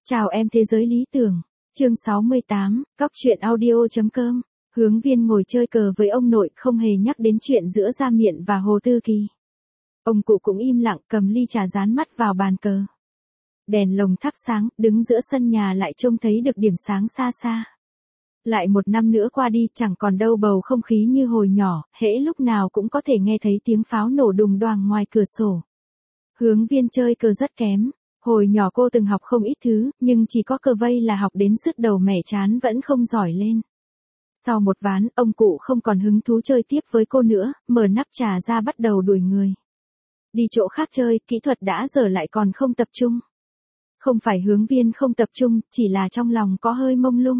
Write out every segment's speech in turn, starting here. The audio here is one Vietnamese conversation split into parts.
Chào em thế giới lý tưởng. Chương 68, Cóc truyện audio.com. Hướng Viên ngồi chơi cờ với ông nội, không hề nhắc đến chuyện giữa Gia Miện và Hồ Tư Kỳ. Ông cụ cũng im lặng, cầm ly trà dán mắt vào bàn cờ. Đèn lồng thắp sáng, đứng giữa sân nhà lại trông thấy được điểm sáng xa xa. Lại một năm nữa qua đi, chẳng còn đâu bầu không khí như hồi nhỏ, hễ lúc nào cũng có thể nghe thấy tiếng pháo nổ đùng đoàng ngoài cửa sổ. Hướng Viên chơi cờ rất kém. Hồi nhỏ cô từng học không ít thứ, nhưng chỉ có cờ vây là học đến sứt đầu mẻ chán vẫn không giỏi lên. Sau một ván, ông cụ không còn hứng thú chơi tiếp với cô nữa, mở nắp trà ra bắt đầu đuổi người. Đi chỗ khác chơi, kỹ thuật đã dở lại còn không tập trung. Không phải Hướng Viên không tập trung, chỉ là trong lòng có hơi mông lung.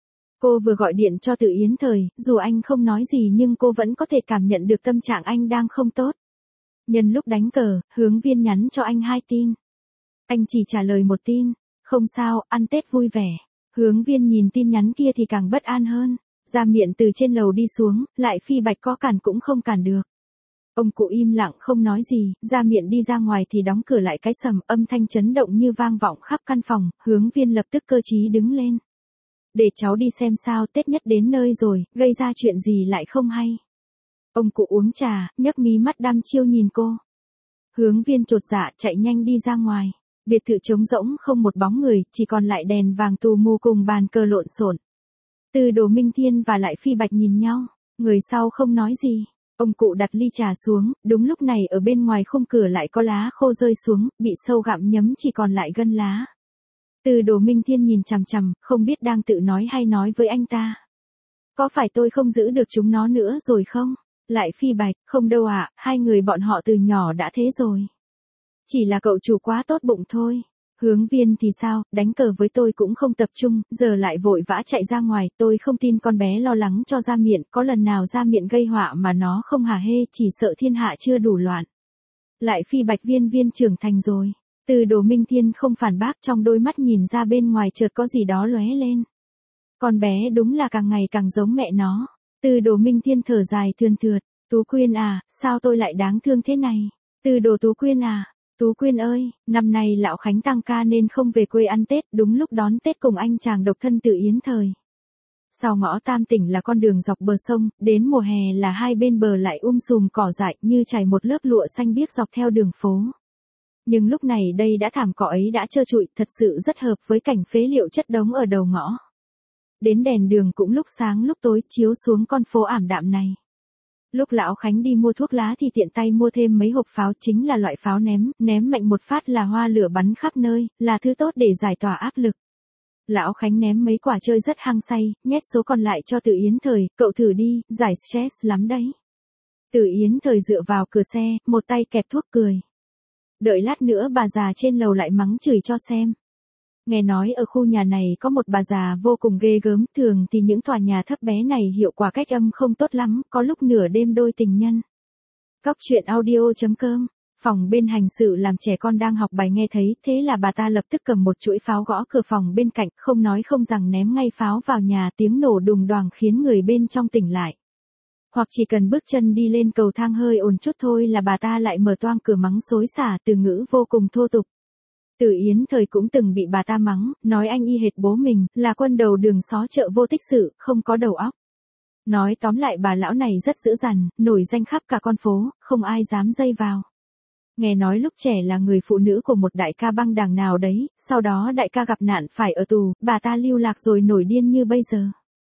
Cô vừa gọi điện cho Từ Yến Thời, dù anh không nói gì nhưng cô vẫn có thể cảm nhận được tâm trạng anh đang không tốt. Nhân lúc đánh cờ, Hướng Viên nhắn cho anh 2 tin. Anh chỉ trả lời một tin, không sao, ăn Tết vui vẻ. Hướng Viên nhìn tin nhắn kia thì càng bất an hơn. Gia Miện từ trên lầu đi xuống, lại Phi Bạch có cản cũng không cản được. Ông cụ im lặng không nói gì, Gia Miện đi ra ngoài thì đóng cửa lại cái sầm, âm thanh chấn động như vang vọng khắp căn phòng. Hướng Viên lập tức cơ trí đứng lên. Để cháu đi xem sao, Tết nhất đến nơi rồi, gây ra chuyện gì lại không hay. Ông cụ uống trà, nhấc mí mắt đăm chiêu nhìn cô. Hướng Viên chột dạ chạy nhanh đi ra ngoài. Biệt thự trống rỗng không một bóng người, chỉ còn lại đèn vàng tù mù cùng bàn cờ lộn xộn. Từ Đồ Minh Thiên và lại Phi Bạch nhìn nhau, người sau không nói gì. Ông cụ đặt ly trà xuống, đúng lúc này ở bên ngoài khung cửa lại có lá khô rơi xuống, bị sâu gặm nhấm chỉ còn lại gân lá. Từ Đồ Minh Thiên nhìn chằm chằm, không biết đang tự nói hay nói với anh ta. Có phải tôi không giữ được chúng nó nữa rồi không? Lại Phi Bạch, không đâu ạ, hai người bọn họ từ nhỏ đã thế rồi. Chỉ là cậu chủ quá tốt bụng thôi. Hướng Viên thì sao, đánh cờ với tôi cũng không tập trung, giờ lại vội vã chạy ra ngoài, tôi không tin con bé lo lắng cho Gia Miện, có lần nào Gia Miện gây họa mà nó không hả hê, chỉ sợ thiên hạ chưa đủ loạn. Lại Phi Bạch, Viên trưởng thành rồi. Từ Đồ Minh Thiên không phản bác, trong đôi mắt nhìn ra bên ngoài chợt có gì đó lóe lên. Con bé đúng là càng ngày càng giống mẹ nó. Từ Đồ Minh Thiên thở dài thườn thượt, Tú Quyên à, sao tôi lại đáng thương thế này? Từ Đồ Tú Quyên à. Tú Quyên ơi, năm nay lão Khánh tăng ca nên không về quê ăn Tết, đúng lúc đón Tết cùng anh chàng độc thân Từ Yến Thời. Sau ngõ Tam Tỉnh là con đường dọc bờ sông, đến mùa hè là hai bên bờ lại sùm cỏ dại như trải một lớp lụa xanh biếc dọc theo đường phố. Nhưng lúc này đây đã thảm cỏ ấy đã trơ trụi, thật sự rất hợp với cảnh phế liệu chất đống ở đầu ngõ. Đến đèn đường cũng lúc sáng lúc tối chiếu xuống con phố ảm đạm này. Lúc lão Khánh đi mua thuốc lá thì tiện tay mua thêm mấy hộp pháo, chính là loại pháo ném mạnh một phát là hoa lửa bắn khắp nơi, là thứ tốt để giải tỏa áp lực. Lão Khánh ném mấy quả chơi rất hăng say, nhét số còn lại cho Từ Yến Thời, cậu thử đi, giải stress lắm đấy. Từ Yến Thời dựa vào cửa xe, một tay kẹp thuốc cười. Đợi lát nữa bà già trên lầu lại mắng chửi cho xem. Nghe nói ở khu nhà này có một bà già vô cùng ghê gớm, thường thì những tòa nhà thấp bé này hiệu quả cách âm không tốt lắm, có lúc nửa đêm đôi tình nhân. Cóc truyện audio.com. Phòng bên hành sự làm trẻ con đang học bài nghe thấy, thế là bà ta lập tức cầm một chuỗi pháo gõ cửa phòng bên cạnh, không nói không rằng ném ngay pháo vào nhà, tiếng nổ đùng đoàng khiến người bên trong tỉnh lại. Hoặc chỉ cần bước chân đi lên cầu thang hơi ồn chút thôi là bà ta lại mở toang cửa mắng xối xả, từ ngữ vô cùng thô tục. Từ Yến Thời cũng từng bị bà ta mắng, nói anh y hệt bố mình, là quân đầu đường xó chợ vô tích sự, không có đầu óc. Nói tóm lại bà lão này rất dữ dằn, nổi danh khắp cả con phố, không ai dám dây vào. Nghe nói lúc trẻ là người phụ nữ của một đại ca băng đảng nào đấy, sau đó đại ca gặp nạn phải ở tù, bà ta lưu lạc rồi nổi điên như bây giờ.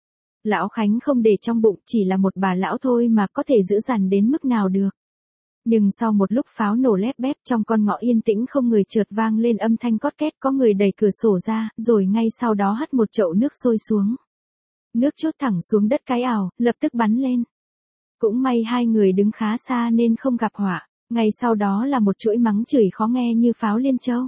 Lão Khánh không để trong bụng, chỉ là một bà lão thôi mà có thể dữ dằn đến mức nào được. Nhưng sau một lúc pháo nổ lép bép trong con ngõ yên tĩnh không người, chợt vang lên âm thanh cót két, có người đẩy cửa sổ ra, rồi ngay sau đó hất một chậu nước sôi xuống. Nước trút thẳng xuống đất cái ào, lập tức bắn lên. Cũng may hai người đứng khá xa nên không gặp họa, ngay sau đó là một chuỗi mắng chửi khó nghe như pháo liên châu.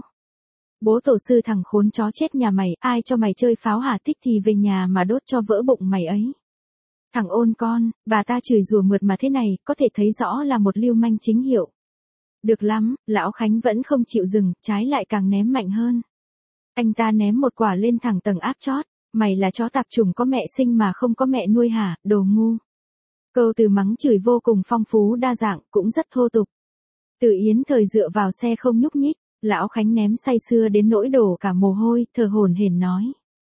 Bố tổ sư thằng khốn chó chết nhà mày, ai cho mày chơi pháo hả, thích thì về nhà mà đốt cho vỡ bụng mày ấy. Thằng ôn con, bà ta chửi rủa mượt mà thế này, có thể thấy rõ là một lưu manh chính hiệu. Được lắm, lão Khánh vẫn không chịu dừng, trái lại càng ném mạnh hơn. Anh ta ném một quả lên thẳng tầng áp chót, mày là chó tạp chủng có mẹ sinh mà không có mẹ nuôi hả, đồ ngu. Câu từ mắng chửi vô cùng phong phú đa dạng, cũng rất thô tục. Từ Yến Thời dựa vào xe không nhúc nhích, Lão Khánh ném say sưa đến nỗi đổ cả mồ hôi, thở hổn hển nói.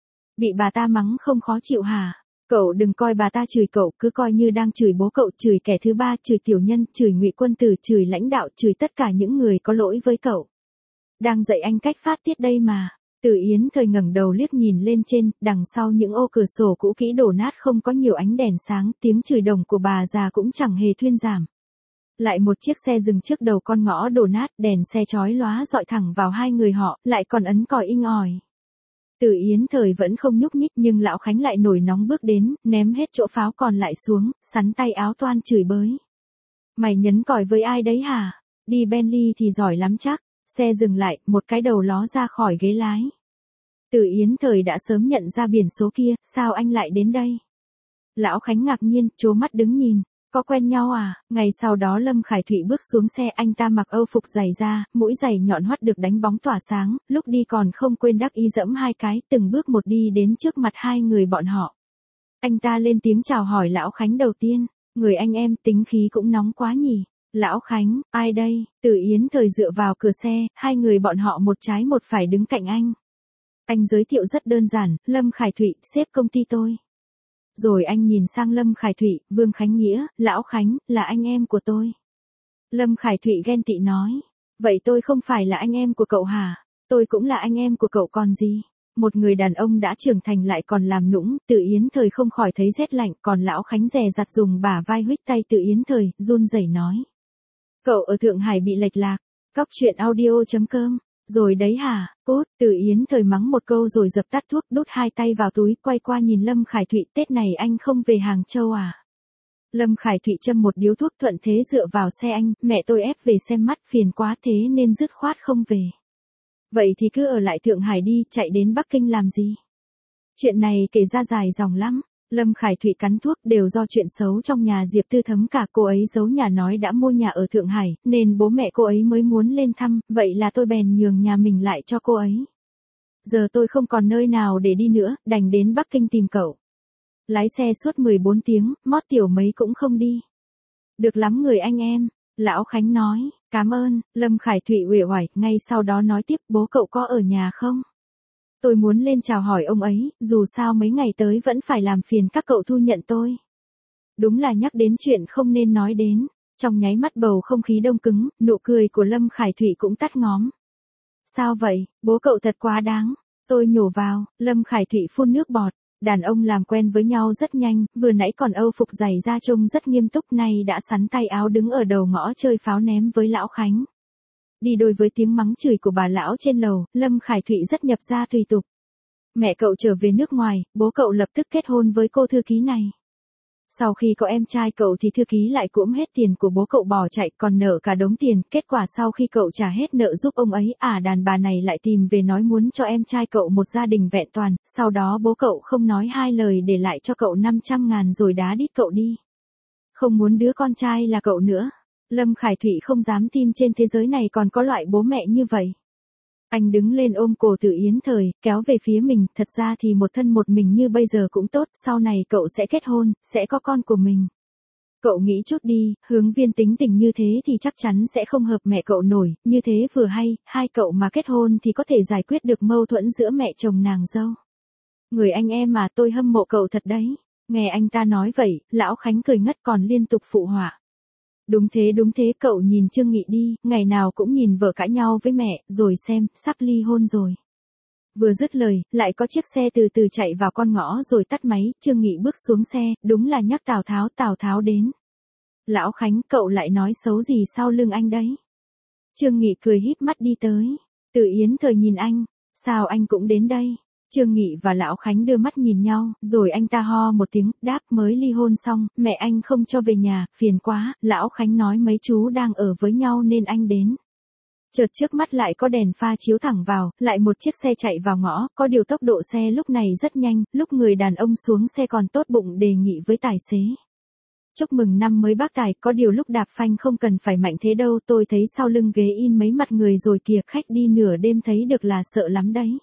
Bị bà ta mắng không khó chịu hả? Cậu đừng coi bà ta chửi cậu, cứ coi như đang chửi bố cậu, chửi kẻ thứ ba, chửi tiểu nhân, chửi Ngụy Quân Tử, chửi lãnh đạo, chửi tất cả những người có lỗi với cậu. Đang dạy anh cách phát tiết đây mà. Từ Yến Thời ngẩng đầu liếc nhìn lên trên, đằng sau những ô cửa sổ cũ kỹ đổ nát không có nhiều ánh đèn sáng, tiếng chửi đồng của bà già cũng chẳng hề thuyên giảm. Lại một chiếc xe dừng trước đầu con ngõ đổ nát, đèn xe chói lóa dọi thẳng vào hai người họ, lại còn ấn còi inh ỏi. Từ Yến Thời vẫn không nhúc nhích nhưng Lão Khánh lại nổi nóng bước đến, ném hết chỗ pháo còn lại xuống, sắn tay áo toan chửi bới. Mày nhấn còi với ai đấy hả? Đi Bentley thì giỏi lắm chắc. Xe dừng lại, một cái đầu ló ra khỏi ghế lái. Từ Yến Thời đã sớm nhận ra biển số kia, sao anh lại đến đây? Lão Khánh ngạc nhiên, trố mắt đứng nhìn. Có quen nhau à? Ngày sau đó Lâm Khải Thụy bước xuống xe, anh ta mặc âu phục dày da, mũi giày nhọn hoắt được đánh bóng tỏa sáng, lúc đi còn không quên đắc ý dẫm hai cái, từng bước một đi đến trước mặt hai người bọn họ. Anh ta lên tiếng chào hỏi Lão Khánh đầu tiên. Người anh em tính khí cũng nóng quá nhỉ? Lão Khánh, ai đây? Từ Yến Thời dựa vào cửa xe, hai người bọn họ một trái một phải đứng cạnh anh. Anh giới thiệu rất đơn giản, Lâm Khải Thụy, sếp công ty tôi. Rồi anh nhìn sang Lâm Khải Thụy, Vương Khánh Nghĩa, Lão Khánh, là anh em của tôi. Lâm Khải Thụy ghen tị nói, vậy tôi không phải là anh em của cậu hả? Tôi cũng là anh em của cậu còn gì? Một người đàn ông đã trưởng thành lại còn làm nũng, Từ Yến Thời không khỏi thấy rét lạnh, còn Lão Khánh dè dặt dùng bả vai huých tay Từ Yến Thời, run rẩy nói. Cậu ở Thượng Hải bị lệch lạc, cóc truyện audio.com, rồi đấy hả, cút, Từ Yến Thời mắng một câu rồi dập tắt thuốc, đút hai tay vào túi, quay qua nhìn Lâm Khải Thụy, Tết này anh không về Hàng Châu à? Lâm Khải Thụy châm một điếu thuốc thuận thế dựa vào xe anh, mẹ tôi ép về xem mắt phiền quá thế nên dứt khoát không về. Vậy thì cứ ở lại Thượng Hải đi, chạy đến Bắc Kinh làm gì? Chuyện này kể ra dài dòng lắm. Lâm Khải Thụy cắn thuốc, đều do chuyện xấu trong nhà Diệp Tư Thấm cả, cô ấy giấu nhà nói đã mua nhà ở Thượng Hải, nên bố mẹ cô ấy mới muốn lên thăm, vậy là tôi bèn nhường nhà mình lại cho cô ấy. Giờ tôi không còn nơi nào để đi nữa, đành đến Bắc Kinh tìm cậu. Lái xe suốt 14 tiếng, mót tiểu mấy cũng không đi. Được lắm người anh em, Lão Khánh nói, cảm ơn. Lâm Khải Thụy uể oải, ngay sau đó nói tiếp, bố cậu có ở nhà không? Tôi muốn lên chào hỏi ông ấy, dù sao mấy ngày tới vẫn phải làm phiền các cậu thu nhận tôi. Đúng là nhắc đến chuyện không nên nói đến. Trong nháy mắt bầu không khí đông cứng, nụ cười của Lâm Khải Thụy cũng tắt ngóm. Sao vậy, bố cậu thật quá đáng. Tôi nhổ vào, Lâm Khải Thụy phun nước bọt. Đàn ông làm quen với nhau rất nhanh, vừa nãy còn âu phục dày da trông rất nghiêm túc, nay đã sắn tay áo đứng ở đầu ngõ chơi pháo ném với Lão Khánh. Đi đôi với tiếng mắng chửi của bà lão trên lầu, Lâm Khải Thụy rất nhập gia tùy tục. Mẹ cậu trở về nước ngoài, bố cậu lập tức kết hôn với cô thư ký này. Sau khi có em trai cậu thì thư ký lại cũm hết tiền của bố cậu bỏ chạy, còn nợ cả đống tiền, kết quả sau khi cậu trả hết nợ giúp ông ấy, đàn bà này lại tìm về nói muốn cho em trai cậu một gia đình vẹn toàn, sau đó bố cậu không nói hai lời để lại cho cậu 500.000 rồi đá đít cậu đi. Không muốn đứa con trai là cậu nữa. Lâm Khải Thụy không dám tin trên thế giới này còn có loại bố mẹ như vậy. Anh đứng lên ôm cổ Từ Yến Thời, kéo về phía mình, thật ra thì một thân một mình như bây giờ cũng tốt, sau này cậu sẽ kết hôn, sẽ có con của mình. Cậu nghĩ chút đi, Hướng Viên tính tình như thế thì chắc chắn sẽ không hợp mẹ cậu nổi, như thế vừa hay, hai cậu mà kết hôn thì có thể giải quyết được mâu thuẫn giữa mẹ chồng nàng dâu. Người anh em mà, tôi hâm mộ cậu thật đấy. Nghe anh ta nói vậy, Lão Khánh cười ngất còn liên tục phụ họa. Đúng thế, cậu nhìn Trương Nghị đi, ngày nào cũng nhìn vợ cãi nhau với mẹ, rồi xem, sắp ly hôn rồi. Vừa dứt lời, lại có chiếc xe từ từ chạy vào con ngõ rồi tắt máy, Trương Nghị bước xuống xe, đúng là nhắc Tào Tháo đến. Lão Khánh, cậu lại nói xấu gì sau lưng anh đấy? Trương Nghị cười híp mắt đi tới. Từ Yến Thời nhìn anh, sao anh cũng đến đây? Trương Nghị và Lão Khánh đưa mắt nhìn nhau, rồi anh ta ho một tiếng, đáp mới ly hôn xong, mẹ anh không cho về nhà, phiền quá, Lão Khánh nói mấy chú đang ở với nhau nên anh đến. Chợt trước mắt lại có đèn pha chiếu thẳng vào, lại một chiếc xe chạy vào ngõ, có điều tốc độ xe lúc này rất nhanh, lúc người đàn ông xuống xe còn tốt bụng đề nghị với tài xế. Chúc mừng năm mới bác Tài, có điều lúc đạp phanh không cần phải mạnh thế đâu, tôi thấy sau lưng ghế in mấy mặt người rồi kìa, khách đi nửa đêm thấy được là sợ lắm đấy.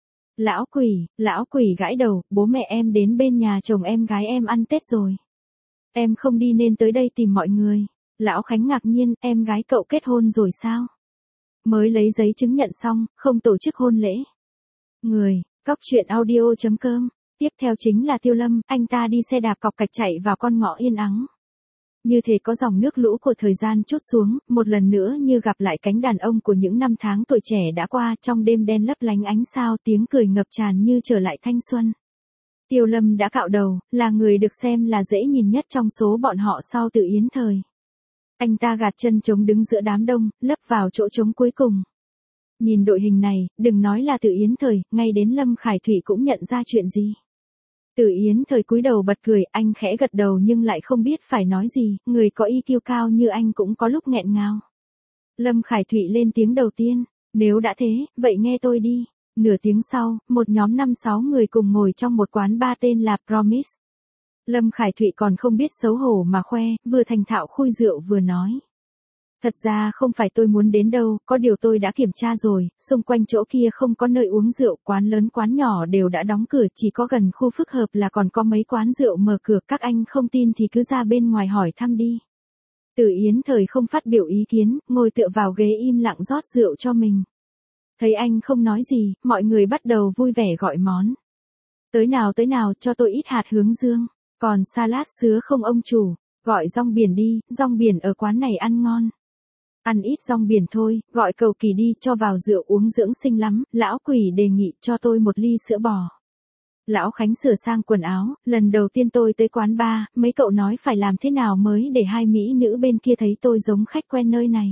Lão quỷ gãi đầu, bố mẹ em đến bên nhà chồng em gái em ăn Tết rồi. Em không đi nên tới đây tìm mọi người. Lão Khánh ngạc nhiên, em gái cậu kết hôn rồi sao? mới lấy giấy chứng nhận xong, không tổ chức hôn lễ. Người, cóc truyện audio.com. Tiếp theo chính là Tiêu Lâm, anh ta đi xe đạp cọc cạch chạy vào con ngõ yên ắng. Như thể có dòng nước lũ của thời gian trút xuống, một lần nữa như gặp lại cánh đàn ông của những năm tháng tuổi trẻ đã qua, trong đêm đen lấp lánh ánh sao, tiếng cười ngập tràn như trở lại thanh xuân. Tiêu Lâm đã cạo đầu, là người được xem là dễ nhìn nhất trong số bọn họ sau Từ Yến Thời. Anh ta gạt chân trống đứng giữa đám đông, lấp vào chỗ trống cuối cùng. Nhìn đội hình này, đừng nói là Từ Yến Thời, ngay đến Lâm Khải Thụy cũng nhận ra chuyện gì. Từ Yến Thời cúi đầu bật cười, anh khẽ gật đầu nhưng lại không biết phải nói gì, người có EQ cao như anh cũng có lúc nghẹn ngào. Lâm Khải Thụy lên tiếng đầu tiên, nếu đã thế, vậy nghe tôi đi. Nửa tiếng sau, một nhóm 5-6 người cùng ngồi trong một quán bar tên là Promise. Lâm Khải Thụy còn không biết xấu hổ mà khoe, vừa thành thạo khui rượu vừa nói. Thật ra không phải tôi muốn đến đâu, có điều tôi đã kiểm tra rồi, xung quanh chỗ kia không có nơi uống rượu, quán lớn quán nhỏ đều đã đóng cửa, chỉ có gần khu phức hợp là còn có mấy quán rượu mở cửa, các anh không tin thì cứ ra bên ngoài hỏi thăm đi. Từ Yến Thời không phát biểu ý kiến, ngồi tựa vào ghế im lặng rót rượu cho mình. Thấy anh không nói gì, mọi người bắt đầu vui vẻ gọi món. Tới nào, cho tôi ít hạt hướng dương, còn salad sứa không ông chủ, gọi rong biển đi, rong biển ở quán này ăn ngon. Ăn ít rong biển thôi, gọi cầu kỳ đi, cho vào rượu uống dưỡng sinh lắm, lão Quỷ đề nghị cho tôi một ly sữa bò. Lão Khánh sửa sang quần áo, lần đầu tiên tôi tới quán bar, mấy cậu nói phải làm thế nào mới để hai mỹ nữ bên kia thấy tôi giống khách quen nơi này.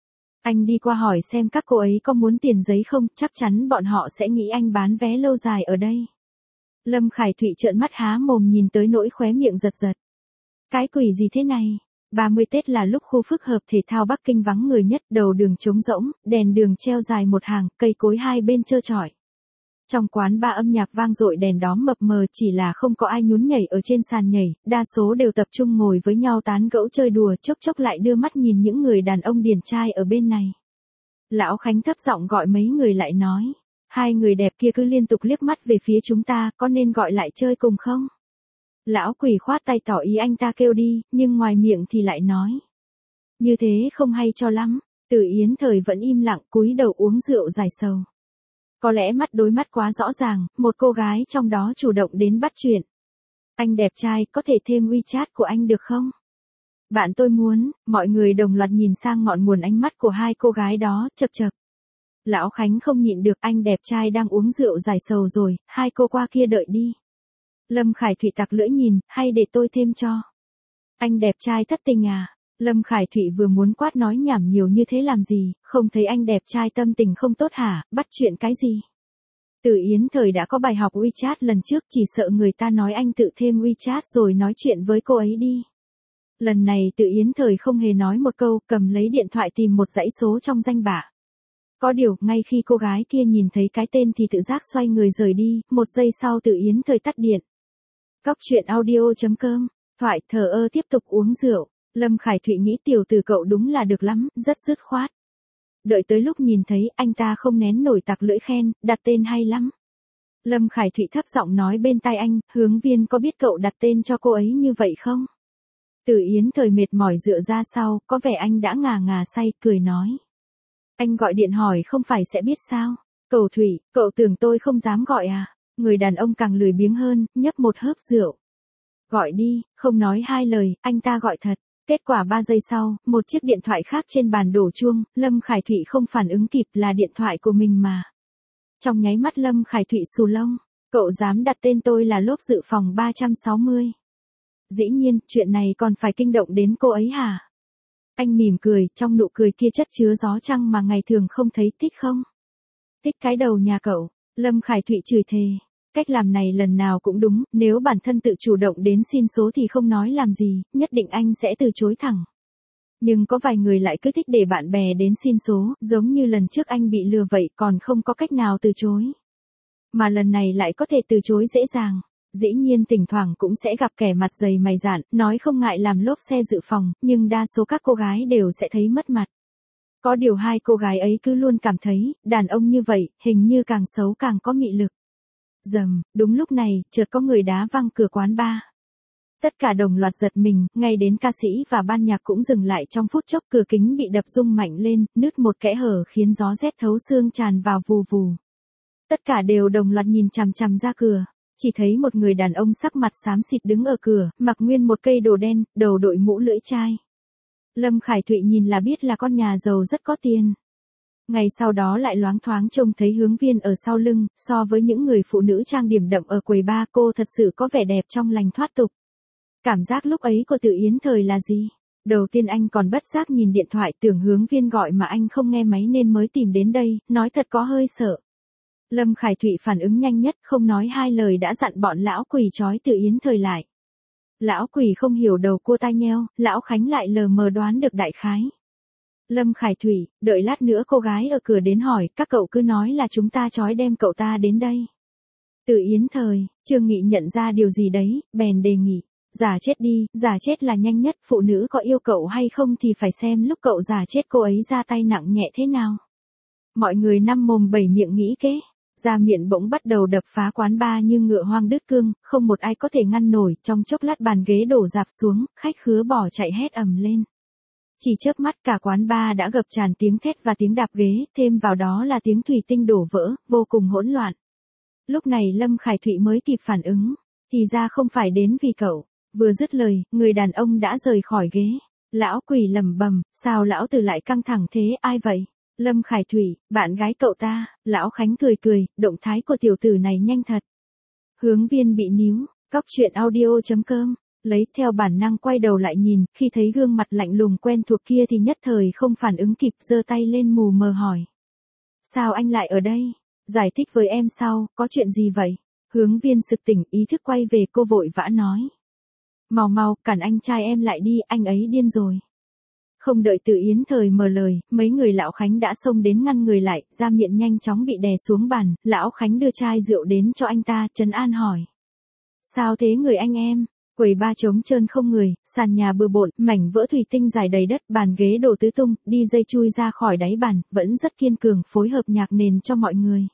Anh đi qua hỏi xem các cô ấy có muốn tiền giấy không, chắc chắn bọn họ sẽ nghĩ anh bán vé lâu dài ở đây. Lâm Khải Thụy trợn mắt há mồm nhìn tới nỗi khóe miệng giật giật. Cái quỷ gì thế này? 30 Tết là lúc khu phức hợp thể thao Bắc Kinh vắng người nhất, đầu đường trống rỗng, đèn đường treo dài một hàng, cây cối hai bên trơ trọi. Trong quán bar âm nhạc vang dội, đèn đóm mập mờ, chỉ là không có ai nhún nhảy ở trên sàn nhảy, đa số đều tập trung ngồi với nhau tán gẫu chơi đùa, chốc chốc lại đưa mắt nhìn những người đàn ông điển trai ở bên này. Lão Khánh thấp giọng gọi mấy người lại nói, hai người đẹp kia cứ liên tục liếc mắt về phía chúng ta, có nên gọi lại chơi cùng không? Lão Quỷ khoát tay tỏ ý anh ta kêu đi, nhưng ngoài miệng thì lại nói. Như thế không hay cho lắm. Từ Yến Thời vẫn im lặng cúi đầu uống rượu giải sầu. Có lẽ mắt đối mắt quá rõ ràng, một cô gái trong đó chủ động đến bắt chuyện. Anh đẹp trai, có thể thêm WeChat của anh được không? Bạn tôi muốn, mọi người đồng loạt nhìn sang ngọn nguồn ánh mắt của hai cô gái đó, chậc chậc. Lão Khánh không nhịn được, anh đẹp trai đang uống rượu giải sầu rồi, hai cô qua kia đợi đi. Lâm Khải Thụy tặc lưỡi nhìn, hay để tôi thêm cho. Anh đẹp trai thất tình à? Lâm Khải Thụy vừa muốn quát nói nhảm nhiều như thế làm gì, không thấy anh đẹp trai tâm tình không tốt hả, bắt chuyện cái gì? Từ Yến Thời đã có bài học WeChat lần trước, chỉ sợ người ta nói anh tự thêm WeChat rồi nói chuyện với cô ấy đi. Lần này Từ Yến Thời không hề nói một câu, cầm lấy điện thoại tìm một dãy số trong danh bạ. Có điều, ngay khi cô gái kia nhìn thấy cái tên thì tự giác xoay người rời đi, một giây sau Từ Yến Thời tắt điện. Cóc truyện audio.com, thoại thờ ơ tiếp tục uống rượu. Lâm Khải Thụy nghĩ tiểu tử cậu đúng là được lắm, rất dứt khoát. Đợi tới lúc nhìn thấy, anh ta không nén nổi tặc lưỡi khen, đặt tên hay lắm. Lâm Khải Thụy thấp giọng nói bên tai anh, hướng viên có biết cậu đặt tên cho cô ấy như vậy không? Từ Yến Thời mệt mỏi dựa ra sau, có vẻ anh đã ngà ngà say, cười nói. Anh gọi điện hỏi không phải sẽ biết sao? Cầu Thụy, cậu tưởng tôi không dám gọi à? Người đàn ông càng lười biếng hơn, nhấp một hớp rượu. Gọi đi, không nói hai lời, anh ta gọi thật. Kết quả 3 giây sau, một chiếc điện thoại khác trên bàn đổ chuông, Lâm Khải Thụy không phản ứng kịp, là điện thoại của mình mà. Trong nháy mắt Lâm Khải Thụy xù lông, cậu dám đặt tên tôi là lốp dự phòng 360. Dĩ nhiên, chuyện này còn phải kinh động đến cô ấy hả? Anh mỉm cười, trong nụ cười kia chất chứa gió trăng mà ngày thường không thấy, thích không? Thích cái đầu nhà cậu, Lâm Khải Thụy chửi thề. Cách làm này lần nào cũng đúng, nếu bản thân tự chủ động đến xin số thì không nói làm gì, nhất định anh sẽ từ chối thẳng. Nhưng có vài người lại cứ thích để bạn bè đến xin số, giống như lần trước anh bị lừa vậy, còn không có cách nào từ chối. Mà lần này lại có thể từ chối dễ dàng. Dĩ nhiên thỉnh thoảng cũng sẽ gặp kẻ mặt dày mày dạn, nói không ngại làm lốp xe dự phòng, nhưng đa số các cô gái đều sẽ thấy mất mặt. Có điều hai cô gái ấy cứ luôn cảm thấy, đàn ông như vậy, hình như càng xấu càng có mị lực. Dầm, đúng lúc này, chợt có người đá văng cửa quán bar. Tất cả đồng loạt giật mình, ngay đến ca sĩ và ban nhạc cũng dừng lại trong phút chốc, cửa kính bị đập rung mạnh lên, nứt một kẽ hở khiến gió rét thấu xương tràn vào vù vù. Tất cả đều đồng loạt nhìn chằm chằm ra cửa. Chỉ thấy một người đàn ông sắc mặt xám xịt đứng ở cửa, mặc nguyên một cây đồ đen, đầu đội mũ lưỡi chai. Lâm Khải Thụy nhìn là biết là con nhà giàu rất có tiền. Ngày sau đó lại loáng thoáng trông thấy Hướng Viên ở sau lưng, so với những người phụ nữ trang điểm đậm ở quầy bar, cô thật sự có vẻ đẹp trong lành thoát tục. Cảm giác lúc ấy của Từ Yến Thời là gì? Đầu tiên anh còn bất giác nhìn điện thoại, tưởng Hướng Viên gọi mà anh không nghe máy nên mới tìm đến đây, nói thật có hơi sợ. Lâm Khải Thụy phản ứng nhanh nhất, không nói hai lời đã dặn bọn lão quỷ trói Từ Yến Thời lại. Lão quỷ không hiểu, đầu cua tai nheo, lão Khánh lại lờ mờ đoán được đại khái. Lâm Khải Thụy, đợi lát nữa cô gái ở cửa đến hỏi, các cậu cứ nói là chúng ta trói đem cậu ta đến đây. Từ Yến Thời, Trương Nghị nhận ra điều gì đấy, bèn đề nghị. Giả chết đi, giả chết là nhanh nhất, phụ nữ có yêu cậu hay không thì phải xem lúc cậu giả chết cô ấy ra tay nặng nhẹ thế nào. Mọi người năm mồm bảy miệng nghĩ kế. Gia Miện bỗng bắt đầu đập phá quán bar như ngựa hoang đứt cương, không một ai có thể ngăn nổi, trong chốc lát bàn ghế đổ rạp xuống, khách khứa bỏ chạy hét ầm lên. Chỉ chớp mắt cả quán bar đã ngập tràn tiếng thét và tiếng đạp ghế, thêm vào đó là tiếng thủy tinh đổ vỡ, vô cùng hỗn loạn. Lúc này Lâm Khải Thụy mới kịp phản ứng, thì ra không phải đến vì cậu. Vừa dứt lời, người đàn ông đã rời khỏi ghế. Lão quỷ lẩm bẩm, sao lão Từ lại căng thẳng thế, ai vậy? Lâm Khải Thụy, bạn gái cậu ta. Lão Khánh cười cười, động thái của tiểu tử này nhanh thật. Hướng Viên bị níu, cóc truyện audio.com, lấy theo bản năng quay đầu lại nhìn, khi thấy gương mặt lạnh lùng quen thuộc kia thì nhất thời không phản ứng kịp, giơ tay lên mù mờ hỏi. Sao anh lại ở đây? Giải thích với em sau, có chuyện gì vậy? Hướng Viên sực tỉnh, ý thức quay về, cô vội vã nói. Mau mau, cản anh trai em lại đi, anh ấy điên rồi. Không đợi Từ Yến Thời mở lời, mấy người lão Khánh đã xông đến ngăn người lại, Gia Miện nhanh chóng bị đè xuống bàn, lão Khánh đưa chai rượu đến cho anh ta, trấn an hỏi. Sao thế người anh em? Quầy bar trống trơn không người, sàn nhà bừa bộn, mảnh vỡ thủy tinh dài đầy đất, bàn ghế đổ tứ tung, DJ chui ra khỏi đáy bàn, vẫn rất kiên cường phối hợp nhạc nền cho mọi người.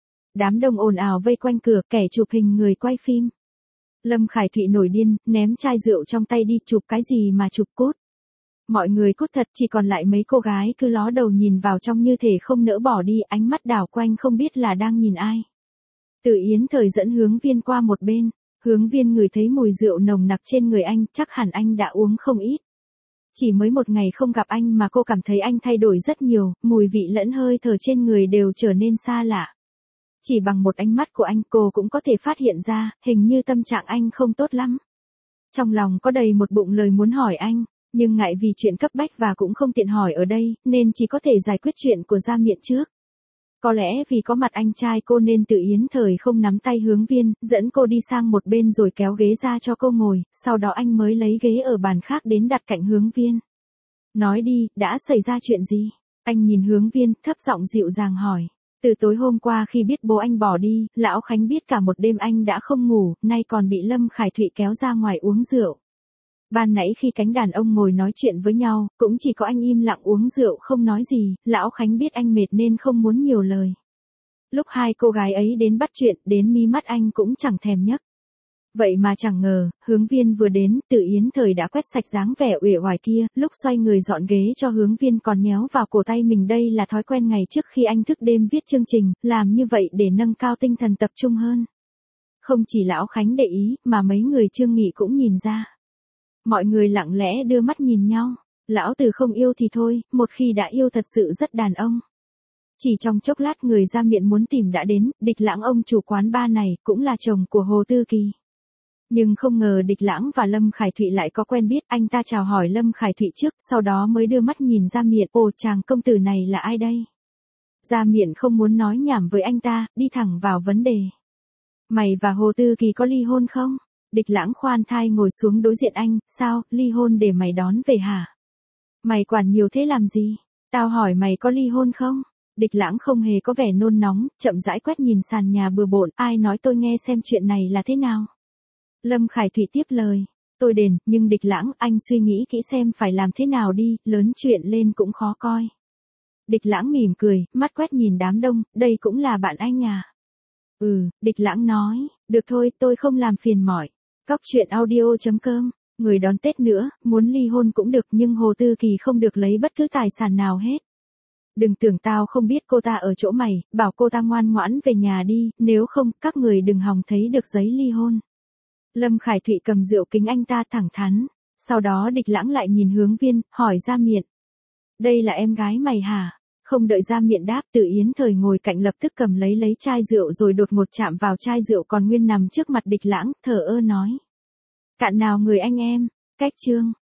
Đám đông ồn ào vây quanh cửa, kẻ chụp hình người quay phim. Lâm Khải Thụy nổi điên, ném chai rượu trong tay đi, chụp cái gì mà chụp cút. Mọi người cút thật, chỉ còn lại mấy cô gái cứ ló đầu nhìn vào trong như thể không nỡ bỏ đi, ánh mắt đảo quanh không biết là đang nhìn ai. Từ Yến Thời dẫn Hướng Viên qua một bên, Hướng Viên ngửi thấy mùi rượu nồng nặc trên người anh, chắc hẳn anh đã uống không ít. Chỉ mới một ngày không gặp anh mà cô cảm thấy anh thay đổi rất nhiều, mùi vị lẫn hơi thở trên người đều trở nên xa lạ. Chỉ bằng một ánh mắt của anh cô cũng có thể phát hiện ra, hình như tâm trạng anh không tốt lắm. Trong lòng có đầy một bụng lời muốn hỏi anh, nhưng ngại vì chuyện cấp bách và cũng không tiện hỏi ở đây, nên chỉ có thể giải quyết chuyện của Gia Miện trước. Có lẽ vì có mặt anh trai cô nên Từ Yến Thời không nắm tay Hướng Viên, dẫn cô đi sang một bên rồi kéo ghế ra cho cô ngồi, sau đó anh mới lấy ghế ở bàn khác đến đặt cạnh Hướng Viên. Nói đi, đã xảy ra chuyện gì? Anh nhìn Hướng Viên, thấp giọng dịu dàng hỏi. Từ tối hôm qua khi biết bố anh bỏ đi, lão Khánh biết cả một đêm anh đã không ngủ, nay còn bị Lâm Khải Thụy kéo ra ngoài uống rượu. Ban nãy khi cánh đàn ông ngồi nói chuyện với nhau, cũng chỉ có anh im lặng uống rượu không nói gì, lão Khánh biết anh mệt nên không muốn nhiều lời. Lúc hai cô gái ấy đến bắt chuyện, đến mi mắt anh cũng chẳng thèm nhấc. Vậy mà chẳng ngờ, Hướng Viên vừa đến, Từ Yến Thời đã quét sạch dáng vẻ uể oải kia, lúc xoay người dọn ghế cho Hướng Viên còn nhéo vào cổ tay mình, đây là thói quen ngày trước khi anh thức đêm viết chương trình, làm như vậy để nâng cao tinh thần tập trung hơn. Không chỉ lão Khánh để ý, mà mấy người Trương Nghị cũng nhìn ra. Mọi người lặng lẽ đưa mắt nhìn nhau, lão Từ không yêu thì thôi, một khi đã yêu thật sự rất đàn ông. Chỉ trong chốc lát người Gia Miện muốn tìm đã đến, Địch Lãng, ông chủ quán bar này, cũng là chồng của Hồ Tư Kỳ. Nhưng không ngờ Địch Lãng và Lâm Khải Thụy lại có quen biết, anh ta chào hỏi Lâm Khải Thụy trước, sau đó mới đưa mắt nhìn Gia Miện, ồ chàng công tử này là ai đây? Gia Miện không muốn nói nhảm với anh ta, đi thẳng vào vấn đề. Mày và Hồ Tư Kỳ có ly hôn không? Địch Lãng khoan thai ngồi xuống đối diện anh, sao, ly hôn để mày đón về hả? Mày quản nhiều thế làm gì? Tao hỏi mày có ly hôn không? Địch Lãng không hề có vẻ nôn nóng, chậm rãi quét nhìn sàn nhà bừa bộn, ai nói tôi nghe xem chuyện này là thế nào? Lâm Khải Thụy tiếp lời, tôi đền, nhưng Địch Lãng, anh suy nghĩ kỹ xem phải làm thế nào đi, lớn chuyện lên cũng khó coi. Địch Lãng mỉm cười, mắt quét nhìn đám đông, đây cũng là bạn anh à? Địch Lãng nói, được thôi, tôi không làm phiền mỏi. Cóc truyện audio.com, người đón Tết nữa, muốn ly hôn cũng được nhưng Hồ Tư Kỳ không được lấy bất cứ tài sản nào hết. Đừng tưởng tao không biết cô ta ở chỗ mày, bảo cô ta ngoan ngoãn về nhà đi, nếu không, các người đừng hòng thấy được giấy ly hôn. Lâm Khải Thụy cầm rượu kính anh ta thẳng thắn, sau đó Địch Lãng lại nhìn Hướng Viên, hỏi Gia Miện. Đây là em gái mày hả? Không đợi Gia Miện đáp, Từ Yến Thời ngồi cạnh lập tức cầm lấy chai rượu rồi đột ngột chạm vào chai rượu còn nguyên nằm trước mặt Địch Lãng, thờ ơ nói. Cạn nào người anh em, cách chương.